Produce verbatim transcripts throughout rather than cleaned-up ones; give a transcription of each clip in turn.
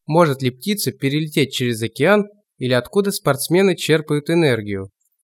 Может ли птица перелететь через океан или откуда спортсмены черпают энергию?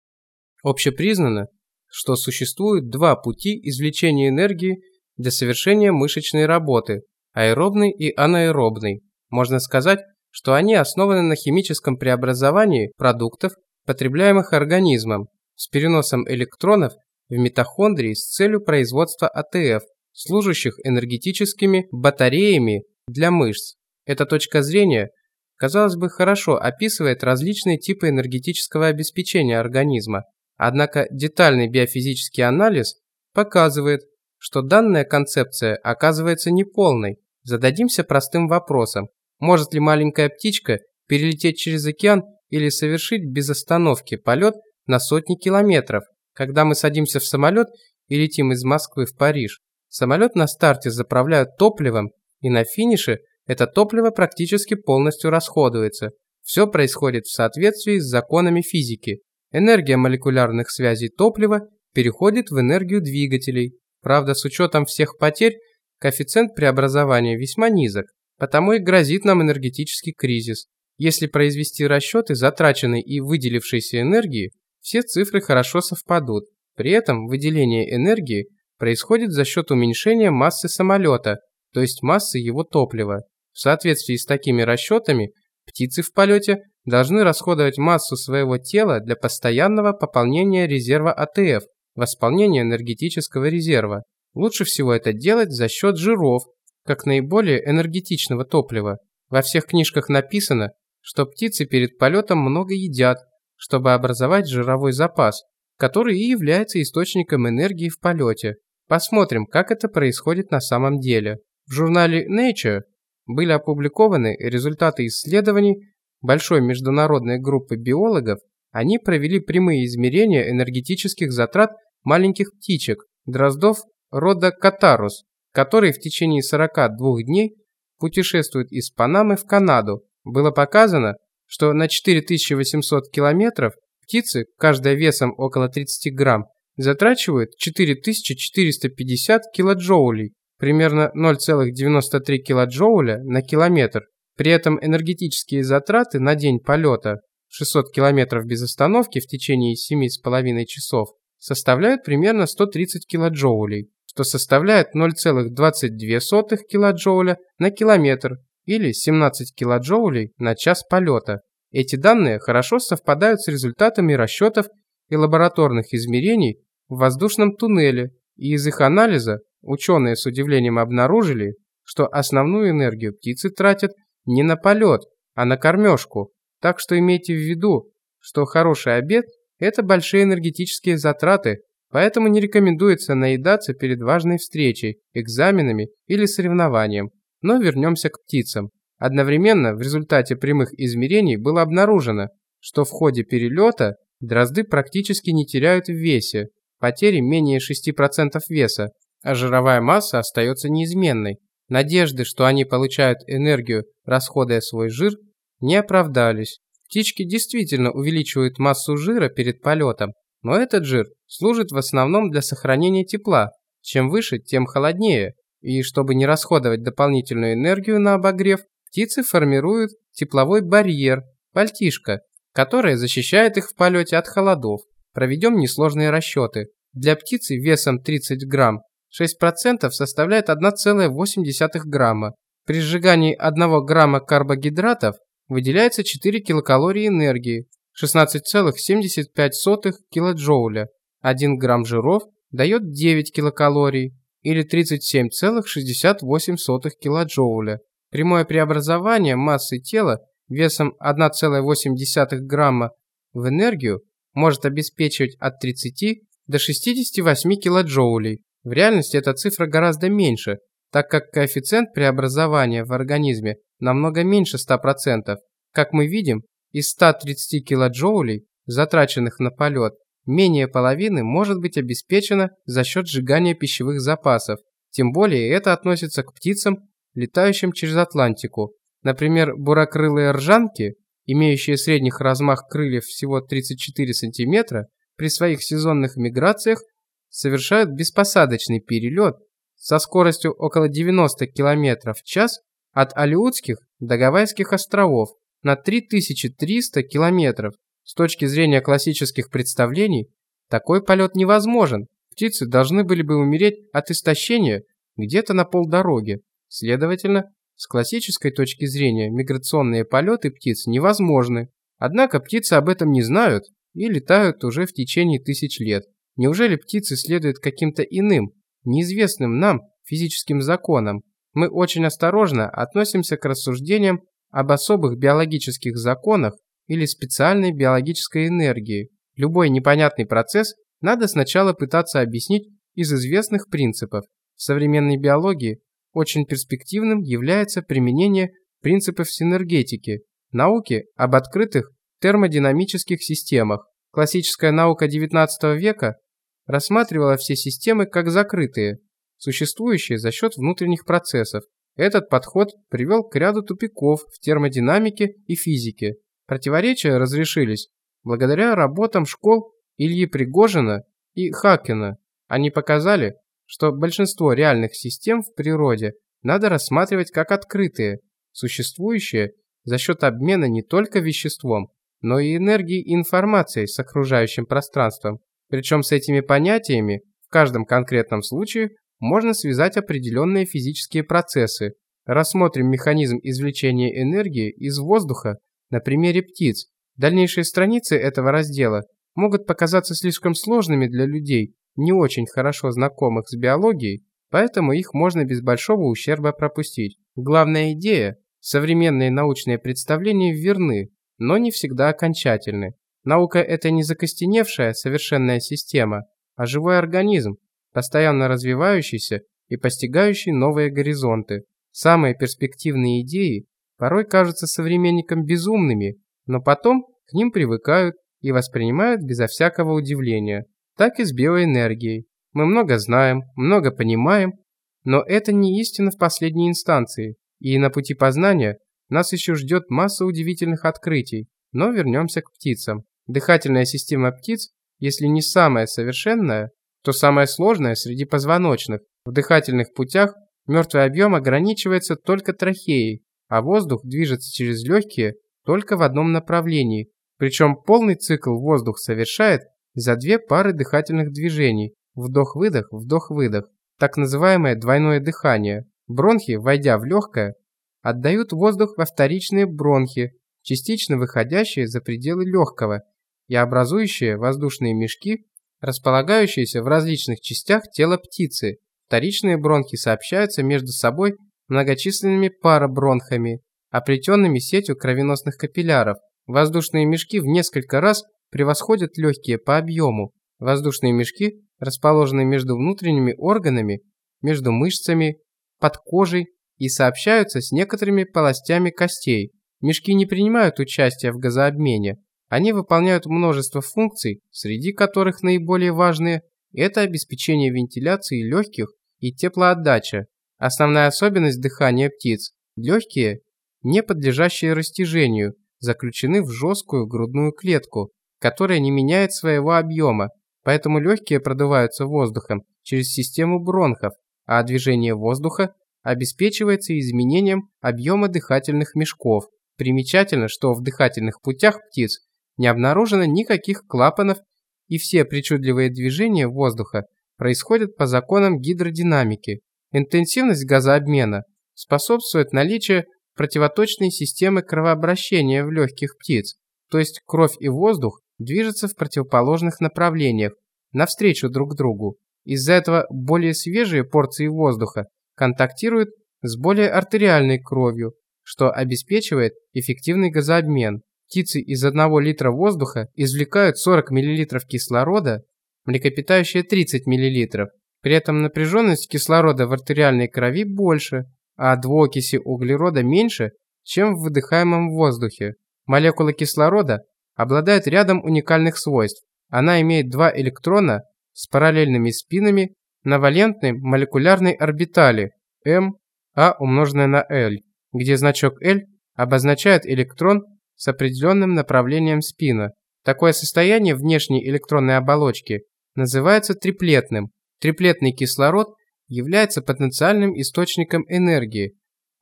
Общепризнано, что существует два пути извлечения энергии для совершения мышечной работы – аэробный и анаэробный. Можно сказать, что они основаны на химическом преобразовании продуктов, потребляемых организмом, с переносом электронов в митохондрии с целью производства А Т Ф, служащих энергетическими батареями для мышц. Эта точка зрения, казалось бы, хорошо описывает различные типы энергетического обеспечения организма, однако детальный биофизический анализ показывает, что данная концепция оказывается неполной. Зададимся простым вопросом: может ли маленькая птичка перелететь через океан или совершить без остановки полет на сотни километров? Когда мы садимся в самолет и летим из Москвы в Париж, самолет на старте заправляют топливом, и на финише это топливо практически полностью расходуется. Все происходит в соответствии с законами физики. Энергия молекулярных связей топлива переходит в энергию двигателей. Правда, с учетом всех потерь, коэффициент преобразования весьма низок, потому и грозит нам энергетический кризис. Если произвести расчеты затраченной и выделившейся энергии, все цифры хорошо совпадут. При этом выделение энергии происходит за счет уменьшения массы самолета, то есть массы его топлива. В соответствии с такими расчетами, птицы в полете должны расходовать массу своего тела для постоянного пополнения резерва А Т Ф, восполнения энергетического резерва. Лучше всего это делать за счет жиров, как наиболее энергетичного топлива. Во всех книжках написано, что птицы перед полетом много едят, чтобы образовать жировой запас, который и является источником энергии в полете. Посмотрим, как это происходит на самом деле. В журнале Nature были опубликованы результаты исследований большой международной группы биологов. Они провели прямые измерения энергетических затрат маленьких птичек, дроздов рода Катарус, которые в течение сорока двух дней путешествуют из Панамы в Канаду. Было показано, что на четыре тысячи восемьсот километров птицы, каждая весом около тридцати грамм, затрачивают четыре тысячи четыреста пятьдесят килоджоулей, примерно ноль целых девяносто три килоджоуля на километр. При этом энергетические затраты на день полета шестьсот километров без остановки в течение семи с половиной часов составляют примерно сто тридцать килоджоулей, что составляет ноль целых двадцать две сотых килоджоуля на километр или семнадцать килоджоулей на час полета. Эти данные хорошо совпадают с результатами расчетов и лабораторных измерений в воздушном туннеле, и из их анализа ученые с удивлением обнаружили, что основную энергию птицы тратят не на полет, а на кормежку. Так что имейте в виду, что хороший обед – это большие энергетические затраты, поэтому не рекомендуется наедаться перед важной встречей, экзаменами или соревнованием. Но вернемся к птицам. Одновременно в результате прямых измерений было обнаружено, что в ходе перелета дрозды практически не теряют в весе, потери менее шести процентов веса, а жировая масса остается неизменной. Надежды, что они получают энергию, расходуя свой жир, не оправдались. Птички действительно увеличивают массу жира перед полетом, но этот жир служит в основном для сохранения тепла. Чем выше, тем холоднее. И чтобы не расходовать дополнительную энергию на обогрев, птицы формируют тепловой барьер, пальтишко, которое защищает их в полете от холодов. Проведем несложные расчеты. Для птицы весом тридцать грамм шесть процентов составляет одна целая восемь десятых грамма. При сжигании одного грамма карбогидратов выделяется четыре килокалории энергии, шестнадцать целых семьдесят пять сотых килоджоуля. один грамм жиров дает девять килокалорий, или тридцать семь целых шестьдесят восемь сотых килоджоуля. Прямое преобразование массы тела весом одна целая восемь десятых грамма в энергию может обеспечивать от тридцати до шестидесяти восьми килоджоулей. В реальности эта цифра гораздо меньше, так как коэффициент преобразования в организме намного меньше ста процентов. Как мы видим, из ста тридцати килоджоулей, затраченных на полет, менее половины может быть обеспечено за счет сжигания пищевых запасов. Тем более это относится к птицам, летающим через Атлантику. Например, бурокрылые ржанки, имеющие средних размах крыльев всего тридцать четыре сантиметра, при своих сезонных миграциях совершают беспосадочный перелет со скоростью около девяноста километров в час от Алеутских до Гавайских островов на три тысячи триста километров. С точки зрения классических представлений, такой полет невозможен. Птицы должны были бы умереть от истощения где-то на полдороги. Следовательно, с классической точки зрения миграционные полеты птиц невозможны. Однако птицы об этом не знают и летают уже в течение тысяч лет. Неужели птицы следуют каким-то иным, неизвестным нам физическим законам? Мы очень осторожно относимся к рассуждениям об особых биологических законах или специальной биологической энергии. Любой непонятный процесс надо сначала пытаться объяснить из известных принципов. В современной биологии очень перспективным является применение принципов синергетики, науки об открытых термодинамических системах. Классическая наука девятнадцатого века рассматривала все системы как закрытые, существующие за счет внутренних процессов. Этот подход привел к ряду тупиков в термодинамике и физике. Противоречия разрешились благодаря работам школ Ильи Пригожина и Хакена. Они показали, что большинство реальных систем в природе надо рассматривать как открытые, существующие за счет обмена не только веществом, но и энергией и информацией с окружающим пространством. Причем с этими понятиями в каждом конкретном случае можно связать определенные физические процессы. Рассмотрим механизм извлечения энергии из воздуха на примере птиц. Дальнейшие страницы этого раздела могут показаться слишком сложными для людей, не очень хорошо знакомых с биологией, поэтому их можно без большого ущерба пропустить. Главная идея – современные научные представления верны, но не всегда окончательны. Наука – это не закостеневшая совершенная система, а живой организм, постоянно развивающийся и постигающий новые горизонты. Самые перспективные идеи порой кажутся современникам безумными, но потом к ним привыкают и воспринимают безо всякого удивления. Так и с биоэнергией. Мы много знаем, много понимаем, но это не истина в последней инстанции, и на пути познания нас еще ждет масса удивительных открытий. Но вернемся к птицам. Дыхательная система птиц, если не самая совершенная, то самая сложная среди позвоночных. В дыхательных путях мертвый объем ограничивается только трахеей, а воздух движется через легкие только в одном направлении. Причем полный цикл воздух совершает за две пары дыхательных движений – вдох-выдох, вдох-выдох, так называемое двойное дыхание. Бронхи, войдя в легкое, отдают воздух во вторичные бронхи, частично выходящие за пределы легкого и образующие воздушные мешки, располагающиеся в различных частях тела птицы. Вторичные бронхи сообщаются между собой многочисленными парабронхами, оплетенными сетью кровеносных капилляров. Воздушные мешки в несколько раз превосходят легкие по объему. Воздушные мешки расположены между внутренними органами, между мышцами, под кожей и сообщаются с некоторыми полостями костей. Мешки не принимают участия в газообмене. Они выполняют множество функций, среди которых наиболее важные – это обеспечение вентиляции легких и теплоотдача. Основная особенность дыхания птиц – легкие, не подлежащие растяжению, заключены в жесткую грудную клетку, которая не меняет своего объема, поэтому легкие продуваются воздухом через систему бронхов, а движение воздуха обеспечивается изменением объема дыхательных мешков. Примечательно, что в дыхательных путях птиц не обнаружено никаких клапанов, и все причудливые движения воздуха происходят по законам гидродинамики. Интенсивность газообмена способствует наличию противоточной системы кровообращения в легких птиц, то есть кровь и воздух движутся в противоположных направлениях, навстречу друг другу. Из-за этого более свежие порции воздуха контактируют с более артериальной кровью, что обеспечивает эффективный газообмен. Птицы из одного литра воздуха извлекают сорок миллилитров кислорода, млекопитающие тридцать миллилитров. При этом напряженность кислорода в артериальной крови больше, а двуокиси углерода меньше, чем в выдыхаемом воздухе. Молекула кислорода обладает рядом уникальных свойств. Она имеет два электрона с параллельными спинами на валентной молекулярной орбитали М, А умноженное на L, где значок L обозначает электрон с определенным направлением спина. Такое состояние внешней электронной оболочки называется триплетным. Триплетный кислород является потенциальным источником энергии,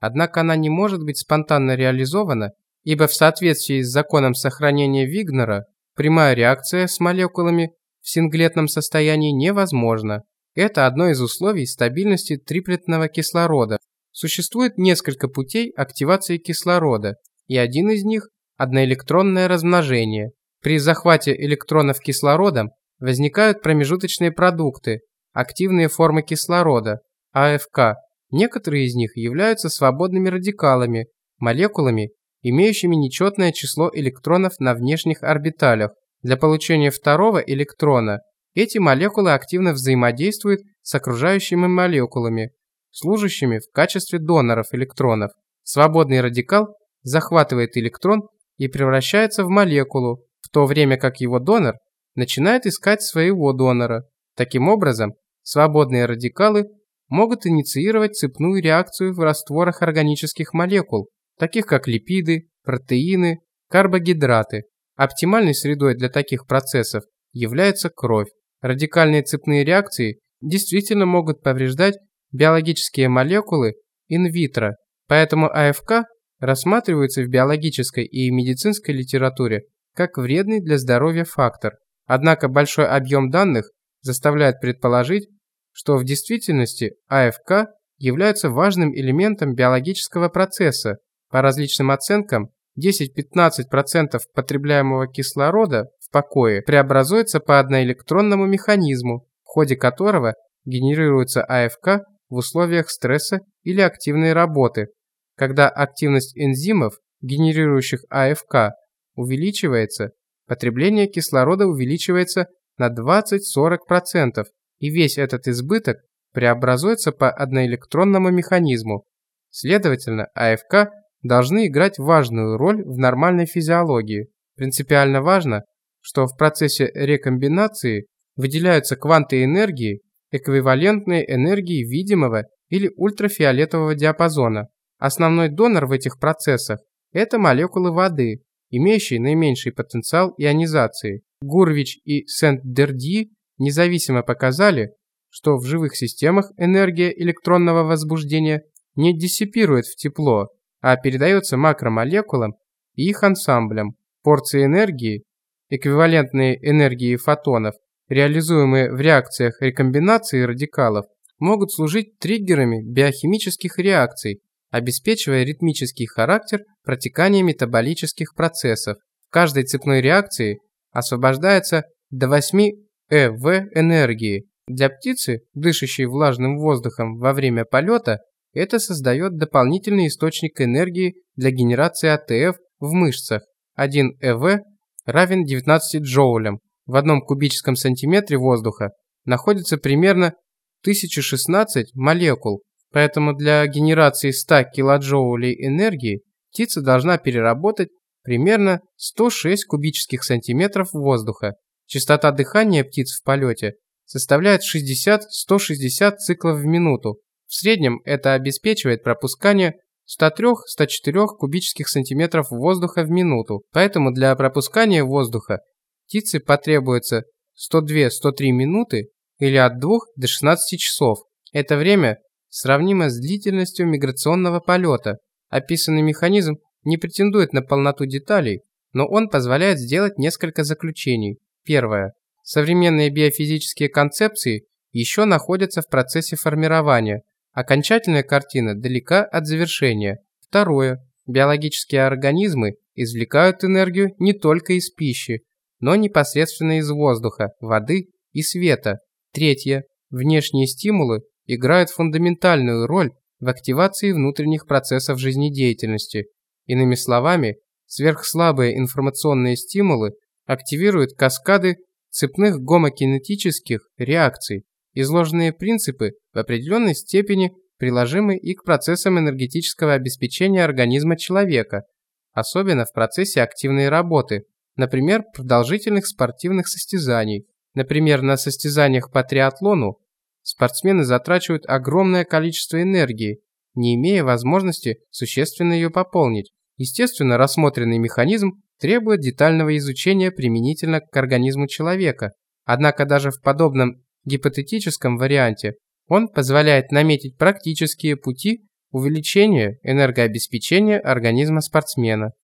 Однако она не может быть спонтанно реализована, ибо в соответствии с законом сохранения Вигнера прямая реакция с молекулами в синглетном состоянии невозможна. Это одно из условий стабильности триплетного кислорода. Существует несколько путей активации кислорода, и один из них – одноэлектронное размножение. При захвате электронов кислородом возникают промежуточные продукты, активные формы кислорода, А Ф К. Некоторые из них являются свободными радикалами, молекулами, имеющими нечетное число электронов на внешних орбиталях. Для получения второго электрона эти молекулы активно взаимодействуют с окружающими молекулами, служащими в качестве доноров электронов. Свободный радикал захватывает электрон и превращается в молекулу, в то время как его донор начинает искать своего донора. Таким образом, свободные радикалы могут инициировать цепную реакцию в растворах органических молекул, таких как липиды, протеины, карбогидраты. Оптимальной средой для таких процессов является кровь. Радикальные цепные реакции действительно могут повреждать биологические молекулы инвитро, поэтому А Ф К рассматривается в биологической и медицинской литературе как вредный для здоровья фактор. Однако большой объем данных заставляет предположить, что в действительности А Ф К является важным элементом биологического процесса. По различным оценкам, десять-пятнадцать процентов потребляемого кислорода в покое преобразуется по одноэлектронному механизму, в ходе которого генерируется А Ф К в условиях стресса или активной работы. Когда активность энзимов, генерирующих А Ф К, увеличивается, потребление кислорода увеличивается на двадцать-сорок процентов, и весь этот избыток преобразуется по одноэлектронному механизму. Следовательно, А Ф К должны играть важную роль в нормальной физиологии. Принципиально важно, что в процессе рекомбинации выделяются кванты энергии, эквивалентные энергии видимого или ультрафиолетового диапазона. Основной донор в этих процессах – это молекулы воды, имеющие наименьший потенциал ионизации. Гурвич и Сент-Дердьи независимо показали, что в живых системах энергия электронного возбуждения не диссипирует в тепло, а передается макромолекулам и их ансамблям. Порции энергии, эквивалентные энергии фотонов, реализуемые в реакциях рекомбинации радикалов, могут служить триггерами биохимических реакций, обеспечивая ритмический характер протекания метаболических процессов. В каждой цепной реакции освобождается до восьми Э В энергии. Для птицы, дышащей влажным воздухом во время полета, это создает дополнительный источник энергии для генерации А Т Ф в мышцах. один Э В равен девятнадцати джоулям. В одном кубическом сантиметре воздуха находится примерно тысяча шестнадцать молекул, поэтому для генерации ста килоджоулей энергии птица должна переработать примерно сто шесть кубических сантиметров воздуха. Частота дыхания птиц в полете составляет шестьдесят - сто шестьдесят циклов в минуту. В среднем это обеспечивает пропускание ста трёх - ста четырёх кубических сантиметров воздуха в минуту, поэтому для пропускания воздуха птице потребуется сто две - сто три минуты или от двух до шестнадцати часов. Это время сравнимо с длительностью миграционного полета. Описанный механизм не претендует на полноту деталей, но он позволяет сделать несколько заключений. Первое. Современные биофизические концепции еще находятся в процессе формирования. Окончательная картина далека от завершения. Второе. Биологические организмы извлекают энергию не только из пищи, но непосредственно из воздуха, воды и света. Третье. Внешние стимулы играют фундаментальную роль в активации внутренних процессов жизнедеятельности. Иными словами, сверхслабые информационные стимулы активируют каскады цепных гомокинетических реакций. Изложенные принципы в определенной степени приложимы и к процессам энергетического обеспечения организма человека, особенно в процессе активной работы, например, продолжительных спортивных состязаний. Например, на состязаниях по триатлону спортсмены затрачивают огромное количество энергии, не имея возможности существенно ее пополнить. Естественно, рассмотренный механизм требует детального изучения применительно к организму человека. Однако даже в подобном гипотетическом варианте он позволяет наметить практические пути увеличение энергообеспечения организма спортсмена.